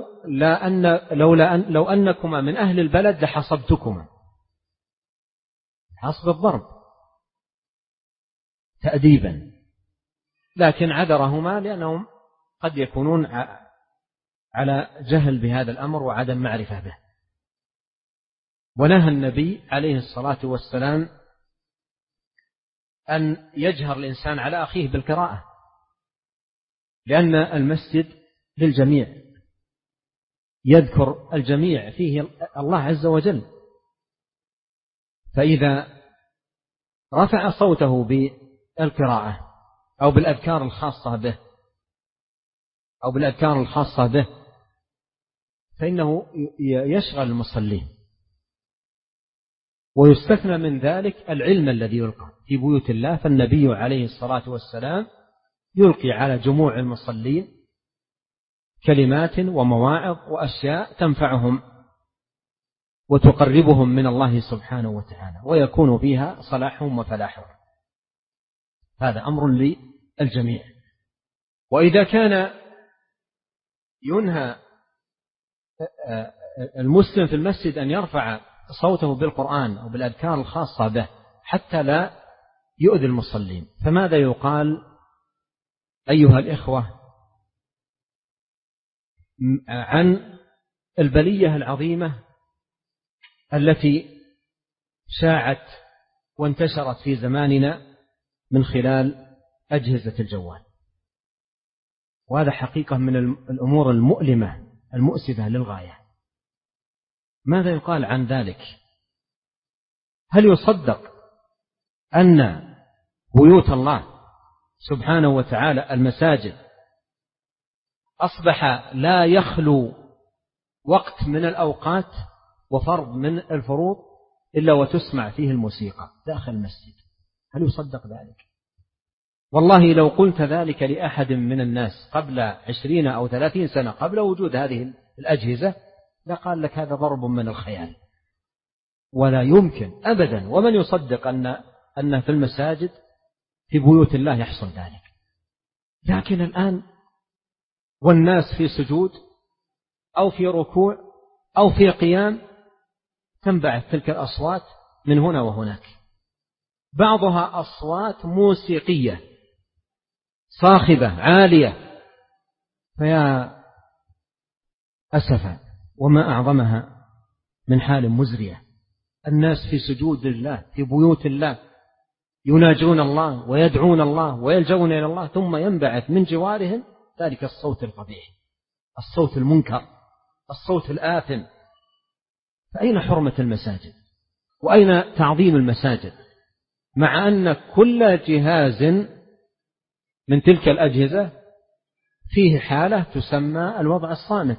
لو أنكما من أهل البلد لحصبتكما، حصب الضرب تأديبا، لكن عذرهما لأنهم قد يكونون على جهل بهذا الأمر وعدم معرفة به. ونهى النبي عليه الصلاة والسلام أن يجهر الإنسان على أخيه بالقراءة، لأن المسجد للجميع، يذكر الجميع فيه الله عز وجل. فإذا رفع صوته بالقراءة أو بالأذكار الخاصة به فإنه يشغل المصلين. ويستثنى من ذلك العلم الذي يلقى في بيوت الله، فالنبي عليه الصلاة والسلام يلقي على جموع المصلين كلمات ومواعظ وأشياء تنفعهم وتقربهم من الله سبحانه وتعالى، ويكون فيها صلاحهم وفلاحهم. هذا أمر للجميع. وإذا كان ينهى المسلم في المسجد أن يرفع صوته بالقرآن أو بالأذكار الخاصة به حتى لا يؤذي المصلين. فماذا يقال أيها الإخوة عن البلية العظيمة التي شاعت وانتشرت في زماننا من خلال أجهزة الجوال؟ وهذا حقيقة من الأمور المؤلمة المؤسفة للغاية. ماذا يقال عن ذلك؟ هل يصدق أن بيوت الله سبحانه وتعالى المساجد أصبح لا يخلو وقت من الأوقات وفرض من الفروض إلا وتسمع فيه الموسيقى داخل المسجد؟ هل يصدق ذلك؟ والله لو قلت ذلك لأحد من الناس قبل 20 أو 30 سنة قبل وجود هذه الأجهزة لقال لك هذا ضرب من الخيال، ولا يمكن أبدا. ومن يصدق أن في المساجد في بيوت الله يحصل ذلك؟ لكن الآن والناس في سجود أو في ركوع أو في قيام تنبعث تلك الأصوات من هنا وهناك، بعضها أصوات موسيقية صاخبة عالية، فيا أسفا وما أعظمها من حال مزرية. الناس في سجود لله في بيوت الله يناجون الله ويدعون الله ويلجون إلى الله، ثم ينبعث من جوارهم ذلك الصوت القبيح، الصوت المنكر، الصوت الآثم. فأين حرمة المساجد؟ وأين تعظيم المساجد؟ مع أن كل جهاز من تلك الأجهزة فيه حالة تسمى الوضع الصامت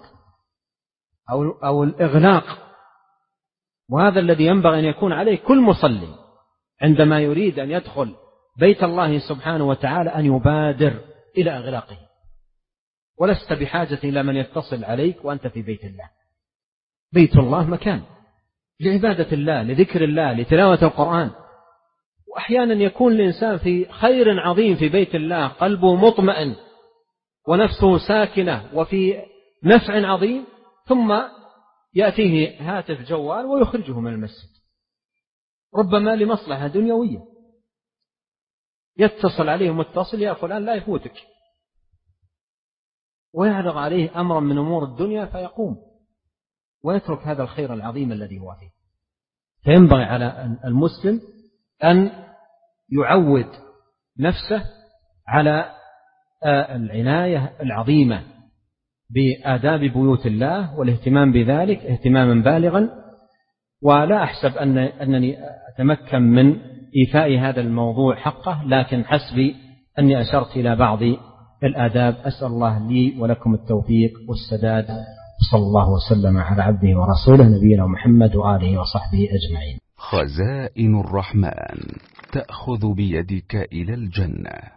أو الإغلاق، وهذا الذي ينبغي أن يكون عليه كل مصلي عندما يريد أن يدخل بيت الله سبحانه وتعالى أن يبادر إلى إغلاقه، ولست بحاجة إلى من يتصل عليك وأنت في بيت الله. بيت الله مكان لعبادة الله، لذكر الله، لتلاوة القرآن. وأحيانا يكون الإنسان في خير عظيم في بيت الله، قلبه مطمئن ونفسه ساكنة وفي نفع عظيم، ثم يأتيه هاتف جوال ويخرجه من المسجد، ربما لمصلحة دنيوية. يتصل عليه متصل: يا فلان لا يفوتك، ويعرض عليه أمرا من أمور الدنيا فيقوم ويترك هذا الخير العظيم الذي هو فيه. فينبغي على المسلم أن يعود نفسه على العناية العظيمة بآداب بيوت الله والاهتمام بذلك اهتماما بالغا. ولا أحسب أنني أتمكن من إيفاء هذا الموضوع حقه، لكن حسبي أني أشرت إلى بعض الآداب. أسأل الله لي ولكم التوفيق والسداد، صلى الله وسلم على عبده ورسوله نبينا محمد وآله وصحبه أجمعين. خزائن الرحمن تأخذ بيدك إلى الجنة.